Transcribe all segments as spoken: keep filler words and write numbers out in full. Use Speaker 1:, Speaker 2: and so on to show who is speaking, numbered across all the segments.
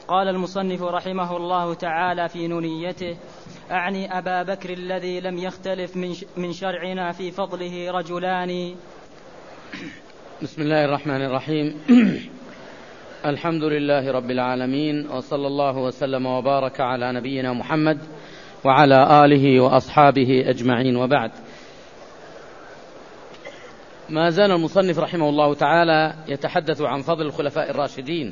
Speaker 1: قال المصنف رحمه الله تعالى في نونيته: أعني أبا بكر الذي لم يختلف من شرعنا في فضله رجلان.
Speaker 2: بسم الله الرحمن الرحيم. الحمد لله رب العالمين، وصلى الله وسلم وبارك على نبينا محمد وعلى آله وأصحابه أجمعين، وبعد. ما زال المصنف رحمه الله تعالى يتحدث عن فضل الخلفاء الراشدين،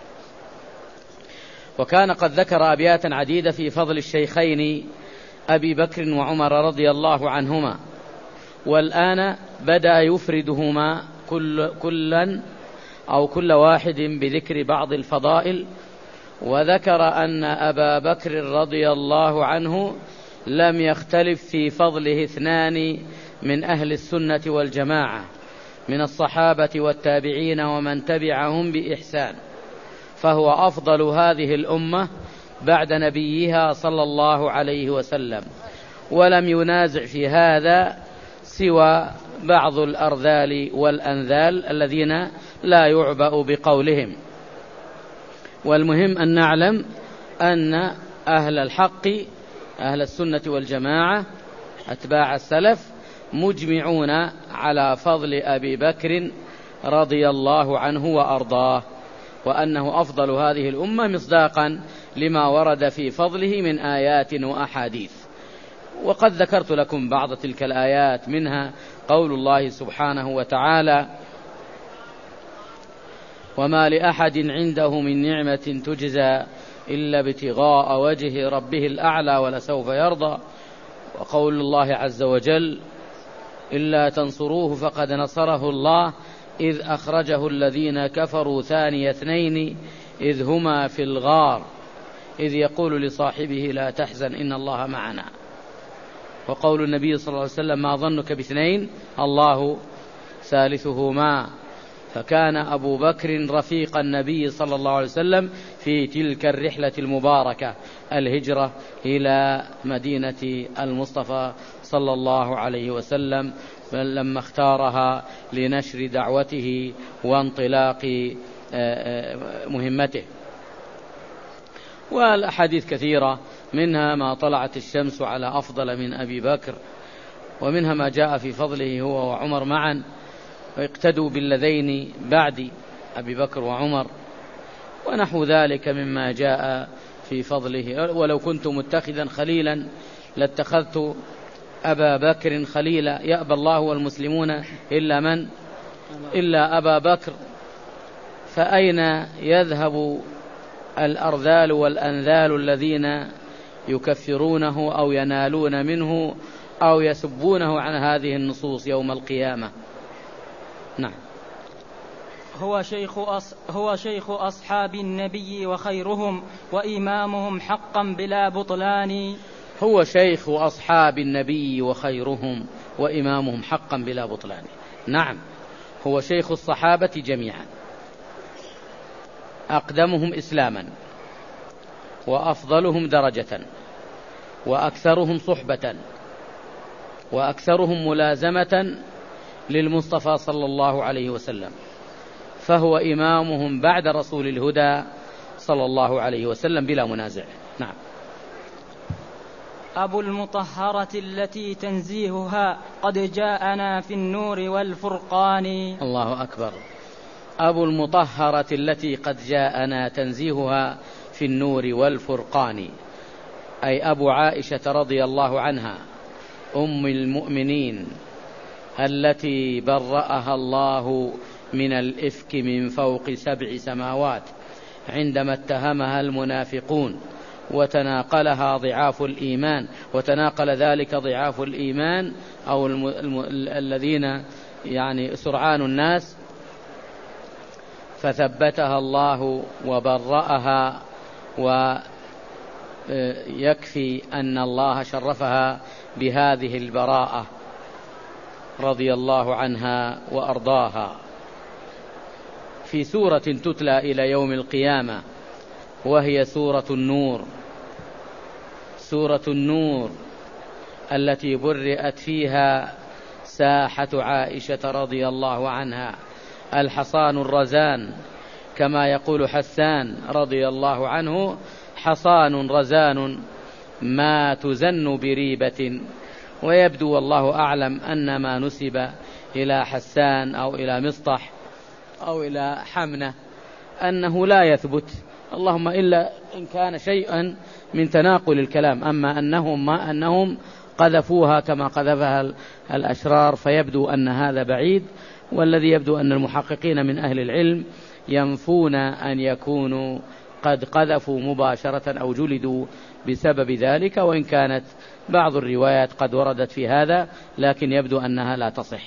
Speaker 2: وكان قد ذكر أبياتا عديدة في فضل الشيخين أبي بكر وعمر رضي الله عنهما، والآن بدأ يفردهما كل كلا أو كل واحد بذكر بعض الفضائل. وذكر أن أبا بكر رضي الله عنه لم يختلف في فضله اثنان من أهل السنة والجماعة من الصحابة والتابعين ومن تبعهم بإحسان، فهو أفضل هذه الأمة بعد نبيها صلى الله عليه وسلم، ولم ينازع في هذا سوى بعض الأرذال والأنذال الذين لا يعبأ بقولهم. والمهم أن نعلم أن أهل الحق أهل السنة والجماعة أتباع السلف مجمعون على فضل أبي بكر رضي الله عنه وأرضاه، وأنه أفضل هذه الأمة مصداقا لما ورد في فضله من آيات وأحاديث. وقد ذكرت لكم بعض تلك الآيات، منها قول الله سبحانه وتعالى: وما لأحد عنده من نعمة تجزى إلا ابتغاء وجه ربه الأعلى ولسوف يرضى. وقول الله عز وجل: إلا تنصروه فقد نصره الله إذ أخرجه الذين كفروا ثاني اثنين إذ هما في الغار إذ يقول لصاحبه لا تحزن إن الله معنا. وقول النبي صلى الله عليه وسلم: ما ظنك باثنين الله ثالثهما. فكان أبو بكر رفيق النبي صلى الله عليه وسلم في تلك الرحلة المباركة، الهجرة إلى مدينة المصطفى صلى الله عليه وسلم، لما اختارها لنشر دعوته وانطلاق مهمته. والأحاديث كثيرة، منها ما طلعت الشمس على أفضل من أبي بكر، ومنها ما جاء في فضله هو وعمر معا، ويقتدوا بالذين بعد أبي بكر وعمر، ونحو ذلك مما جاء في فضله. ولو كنت متخذا خليلا لاتخذت أبا بكر خليلا، يأبى الله والمسلمون إلا من إلا أبا بكر. فأين يذهب الأرذال والأنذال الذين يكفرونه أو ينالون منه أو يسبونه عن هذه النصوص يوم القيامة؟ نعم.
Speaker 1: هو شيخ, أص... هو شيخ أصحاب النبي وخيرهم وإمامهم حقا بلا بطلان.
Speaker 2: هو شيخ أصحاب النبي وخيرهم وإمامهم حقا بلا بطلان. نعم، هو شيخ الصحابة جميعا، أقدمهم إسلاما وأفضلهم درجة وأكثرهم صحبة وأكثرهم ملازمة للمصطفى صلى الله عليه وسلم، فهو إمامهم بعد رسول الهدى صلى الله عليه وسلم بلا منازع. نعم.
Speaker 1: أبو المطهرة التي تنزيهها قد جاءنا في النور والفرقان.
Speaker 2: الله أكبر. أبو المطهرة التي قد جاءنا تنزيهها في النور والفرقان، أي أبو عائشة رضي الله عنها أم المؤمنين التي برأها الله من الإفك من فوق سبع سماوات عندما اتهمها المنافقون، وتناقلها ضعاف الإيمان، وتناقل ذلك ضعاف الإيمان أو الم... الم... الذين يعني سرعان الناس، فثبتها الله وبرأها. ويكفي أن الله شرفها بهذه البراءة رضي الله عنها وأرضاها في سورة تتلى إلى يوم القيامة، وهي سورة النور. سورة النور التي برئت فيها ساحة عائشة رضي الله عنها، الحصان الرزان كما يقول حسان رضي الله عنه: حصان رزان ما تزن بريبة. ويبدو والله أعلم أن ما نسب إلى حسان أو إلى مصطح أو إلى حمنة أنه لا يثبت، اللهم إلا إن كان شيئا من تناقل الكلام، أما أنهم ما أنهم قذفوها كما قذفها الأشرار فيبدو أن هذا بعيد. والذي يبدو أن المحققين من أهل العلم ينفون أن يكونوا قد قذفوا مباشرة أو جلدوا بسبب ذلك، وإن كانت بعض الروايات قد وردت في هذا، لكن يبدو أنها لا تصح.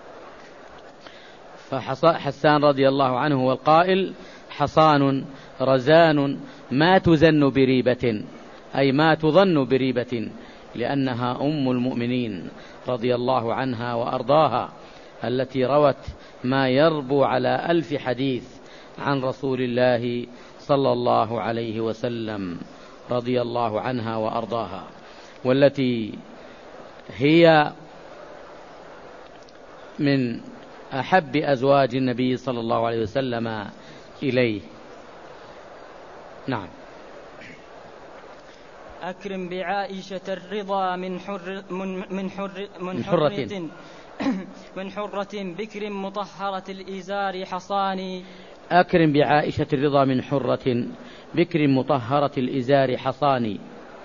Speaker 2: فحسان رضي الله عنه هو القائل: حصان رزان ما تزن بريبة، أي ما تظن بريبة، لأنها أم المؤمنين رضي الله عنها وأرضاها، التي روت ما يربو على ألف حديث عن رسول الله صلى الله عليه وسلم، رضي الله عنها وأرضاها، والتي هي من أحب أزواج النبي صلى الله عليه وسلم إليه. نعم.
Speaker 1: أكرم بعائشة الرضا من حر من من حر من
Speaker 2: حرة
Speaker 1: من حرة بكر مطهرة الإزار حصاني.
Speaker 2: أكرم بعائشة الرضا من حرة بكر مطهرة الإزار حصاني.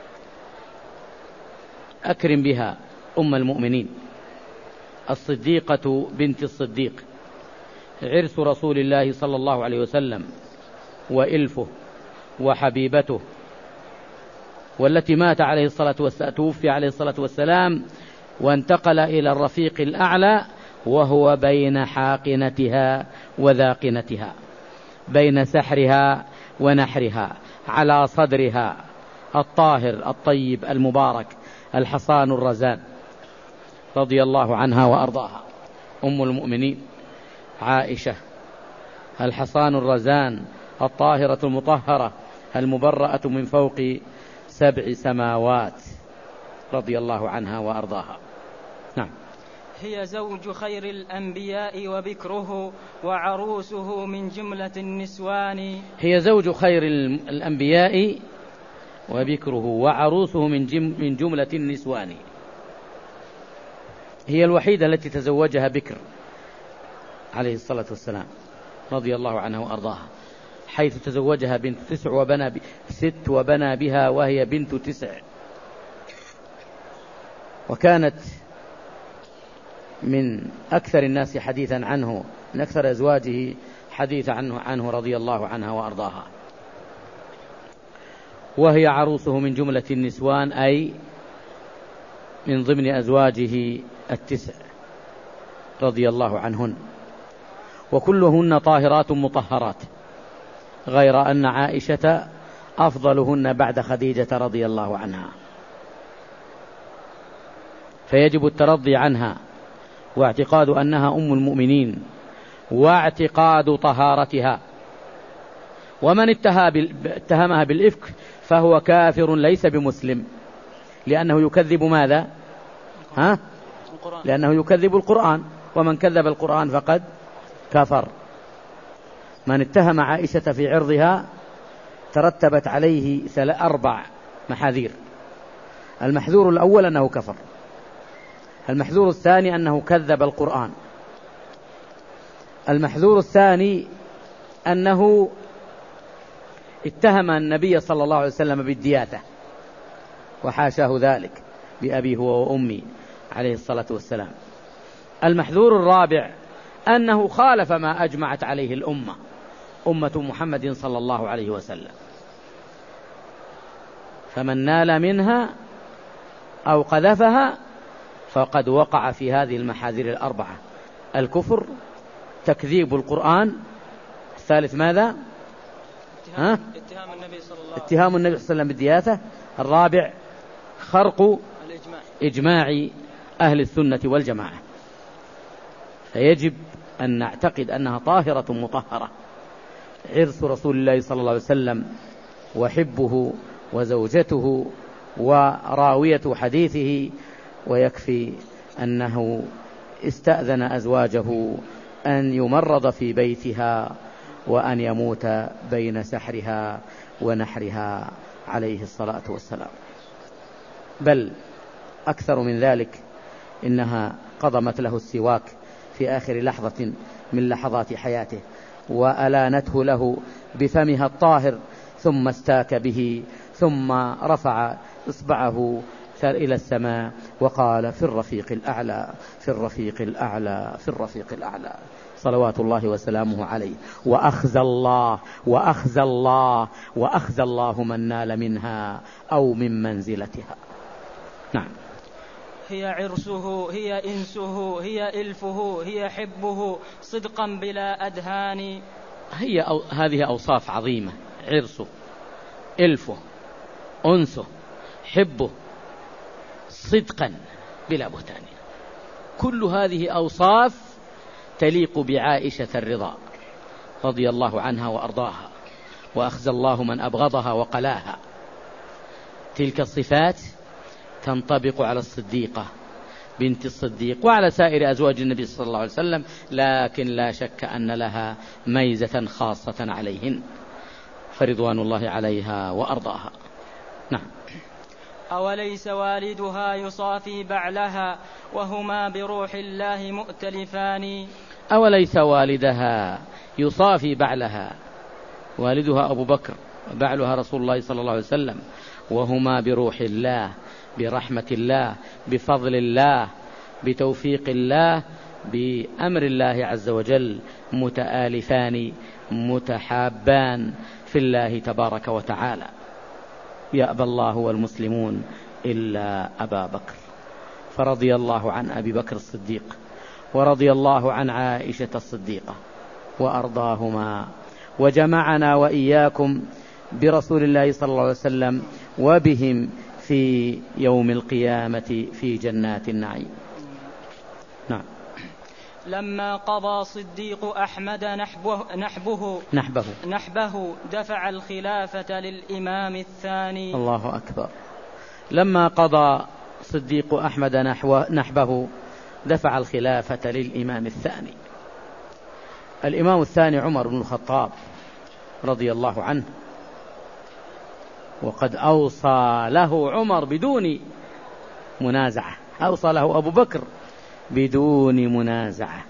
Speaker 2: أكرم بها أم المؤمنين الصديقة بنت الصديق، عرس رسول الله صلى الله عليه وسلم وإلفه وحبيبته، والتي مات عليه الصلاة والسلام، توفي عليه الصلاة والسلام وانتقل إلى الرفيق الأعلى وهو بين حاقنتها وذاقنتها، بين سحرها ونحرها، على صدرها الطاهر الطيب المبارك الحصان الرزان، رضي الله عنها وأرضاها، أم المؤمنين عائشة، الحصان الرزان الطاهرة المطهرة المبرأة من فوق سبع سماوات، رضي الله عنها وأرضاها. نعم.
Speaker 1: هي زوج خير الأنبياء وبكره وعروسه من جملة النسوان.
Speaker 2: هي زوج خير الأنبياء وبكره وعروسه من جم من جملة النسوان. هي الوحيدة التي تزوجها بكر عليه الصلاة والسلام، رضي الله عنها وأرضاها، حيث تزوجها بنت تسع وبنى ست وبنى بها وهي بنت تسع، وكانت من أكثر الناس حديثا عنه، من أكثر أزواجه حديث عنه, عنه رضي الله عنها وأرضاها. وهي عروسه من جملة النسوان، أي من ضمن أزواجه التسع، رضي الله عنهن، وكلهن طاهرات مطهرات، غير أن عائشة أفضلهن بعد خديجة رضي الله عنها، فيجب الترضي عنها واعتقاد أنها أم المؤمنين واعتقاد طهارتها. ومن اتهمها بالإفك فهو كافر ليس بمسلم، لأنه يكذب ماذا؟ ها؟ لأنه يكذب القرآن، ومن كذب القرآن فقد كفر. من اتهم عائشة في عرضها ترتبت عليه أربع محاذير: المحذور الأول أنه كفر، المحذور الثاني أنه كذب القرآن، المحذور الثاني أنه اتهم النبي صلى الله عليه وسلم بالدياثة، وحاشاه ذلك بأبي هو وأمي عليه الصلاة والسلام. المحذور الرابع أنه خالف ما أجمعت عليه الأمة، أمة محمد صلى الله عليه وسلم، فمن نال منها أو قذفها فقد وقع في هذه المحاذير الأربعة: الكفر، تكذيب القرآن، الثالث ماذا؟
Speaker 1: اتهام, اتهام النبي صلى الله عليه وسلم
Speaker 2: اتهام النبي صلى الله عليه وسلم بالدياثة، الرابع خرق
Speaker 1: الإجماع.
Speaker 2: إجماع أهل السنة والجماعة. فيجب أن نعتقد أنها طاهرة مطهرة، عرس رسول الله صلى الله عليه وسلم وحبه وزوجته وراوية حديثه، ويكفي أنه استأذن أزواجه أن يمرض في بيتها وأن يموت بين سحرها ونحرها عليه الصلاة والسلام. بل أكثر من ذلك، إنها قضمت له السواك في آخر لحظة من لحظات حياته، وألانته له بفمها الطاهر، ثم استاك به، ثم رفع إصبعه إلى السماء وقال: في الرفيق الأعلى، في الرفيق الأعلى، في الرفيق الأعلى، صلوات الله وسلامه عليه. وأخزى الله وأخزى الله وأخزى الله من نال منها أو من منزلتها. نعم.
Speaker 1: هي عرسه، هي إنسه، هي إلفه، هي حبه، صدقا بلا أدهان.
Speaker 2: هي أو هذه أوصاف عظيمة: عرسه، إلفه، أنسه، حبه، صدقا بلا بهتان. كل هذه أوصاف تليق بعائشة الرضا رضي الله عنها وأرضاها، وأخزى الله من أبغضها وقلاها. تلك الصفات تنطبق على الصديقة بنت الصديق وعلى سائر أزواج النبي صلى الله عليه وسلم، لكن لا شك أن لها ميزة خاصة عليهن، فرضوان الله عليها وأرضاها. نعم.
Speaker 1: أوليس والدها يصافي بعلها وهما بروح الله مؤتلفان.
Speaker 2: أوليس والدها يصافي بعلها، والدها أبو بكر بعلها رسول الله صلى الله عليه وسلم، وهما بروح الله، برحمة الله، بفضل الله، بتوفيق الله، بأمر الله عز وجل، متآلفان متحابان في الله تبارك وتعالى. يأبى الله والمسلمون إلا أبا بكر، فرضي الله عن أبي بكر الصديق، ورضي الله عن عائشة الصديقة وأرضاهما، وجمعنا وإياكم برسول الله صلى الله عليه وسلم وبهم في يوم القيامة في جنات النعيم. نعم.
Speaker 1: لما قضى صديق أحمد نحبه نحبه
Speaker 2: نحبه,
Speaker 1: نحبه دفع الخلافة للإمام الثاني.
Speaker 2: الله أكبر. لما قضى صديق أحمد نحبه دفع الخلافة للإمام الثاني. الإمام الثاني عمر بن الخطاب رضي الله عنه، وقد أوصى له عمر بدون منازعة، أوصى له أبو بكر بدون منازعة،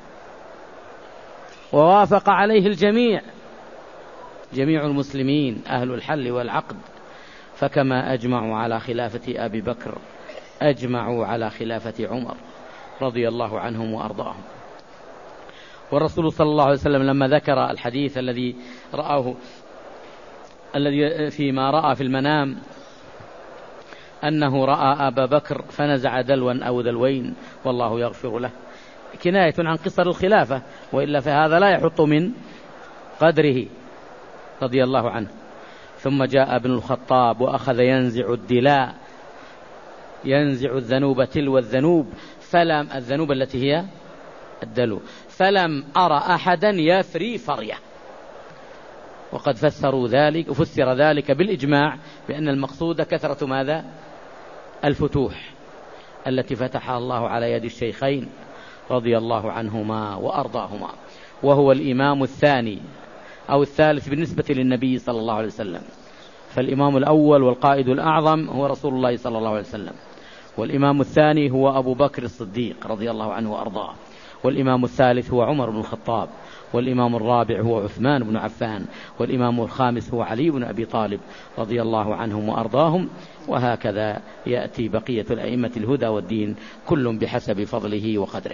Speaker 2: ووافق عليه الجميع، جميع المسلمين أهل الحل والعقد، فكما أجمعوا على خلافة أبي بكر أجمعوا على خلافة عمر رضي الله عنهم وأرضاهم. والرسول صلى الله عليه وسلم لما ذكر الحديث الذي رآه الذي فيما رأى في المنام أنه رأى أبا بكر فنزع دلوا أو دلوين والله يغفر له، كناية عن قصر الخلافة، وإلا فهذا لا يحط من قدره رضي الله عنه. ثم جاء ابن الخطاب وأخذ ينزع الدلاء، ينزع الذنوب تلو الذنوب، فلم الذنوب التي هي الدلو، فلم أرى أحدا يفري فريه. وقد فسروا ذلك وفسر ذلك بالإجماع بأن المقصود كثرة ماذا؟ الفتوح التي فتحها الله على يد الشيخين رضي الله عنهما وأرضاهما، وهو الإمام الثاني أو الثالث بالنسبة للنبي صلى الله عليه وسلم. فالإمام الأول والقائد الأعظم هو رسول الله صلى الله عليه وسلم، والإمام الثاني هو أبو بكر الصديق رضي الله عنه وأرضاه، والإمام الثالث هو عمر بن الخطاب، والإمام الرابع هو عثمان بن عفان، والإمام الخامس هو علي بن أبي طالب رضي الله عنهم وأرضاهم. وهكذا يأتي بقية الأئمة الهدى والدين كل بحسب فضله وقدره.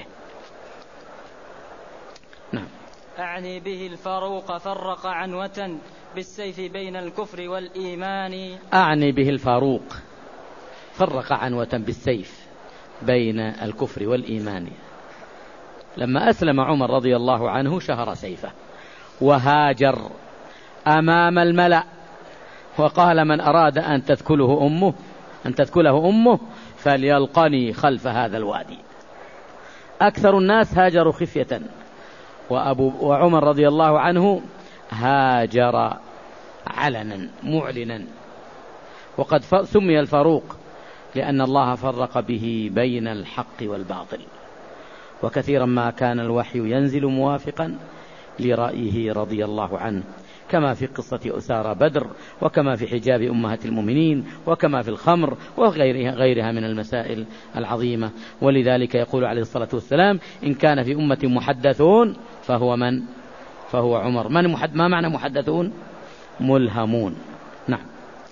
Speaker 2: نعم.
Speaker 1: أعني به الفاروق فرق عنوة بالسيف بين الكفر والإيمان.
Speaker 2: أعني به الفاروق فرق عنوة بالسيف بين الكفر والإيمان. لما أسلم عمر رضي الله عنه شهر سيفه وهاجر أمام الملأ وقال: من أراد أن تذكله أمه أن تذكله أمه فليلقني خلف هذا الوادي. أكثر الناس هاجروا خفية، وأبو وعمر رضي الله عنه هاجر علنا معلنا. وقد سمي الفاروق لأن الله فرق به بين الحق والباطل، وكثيرا ما كان الوحي ينزل موافقا لرأيه رضي الله عنه، كما في قصة أسارى بدر، وكما في حجاب أمهات المؤمنين، وكما في الخمر وغيرها غيرها من المسائل العظيمة. ولذلك يقول عليه الصلاة والسلام: إن كان في أمة محدثون فهو من؟ فهو عمر. من محد ما معنى محدثون؟ ملهمون. نعم.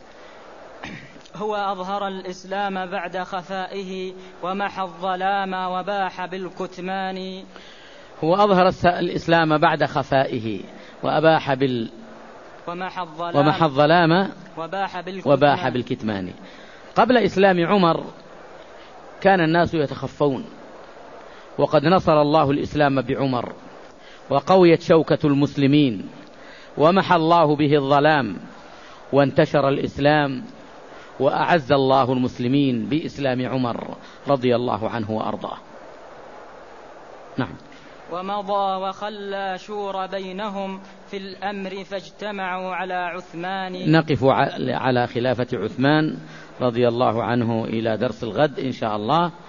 Speaker 1: هو أظهر الإسلام بعد خفائه ومحى الظلام وباح بالكتمان.
Speaker 2: هو أظهر الإسلام بعد خفائه وأباح بال
Speaker 1: ومحى الظلام,
Speaker 2: ومحى الظلام
Speaker 1: وباح بالكتمان.
Speaker 2: وباح بالكتمان. قبل إسلام عمر كان الناس يتخفون، وقد نصر الله الإسلام بعمر، وقويت شوكة المسلمين، ومحى الله به الظلام، وانتشر الإسلام، وأعز الله المسلمين بإسلام عمر رضي الله عنه وأرضاه. نعم.
Speaker 1: ومضى وخلى شور بينهم في الأمر فاجتمعوا على عثمان.
Speaker 2: نقف على خلافة عثمان رضي الله عنه إلى درس الغد إن شاء الله.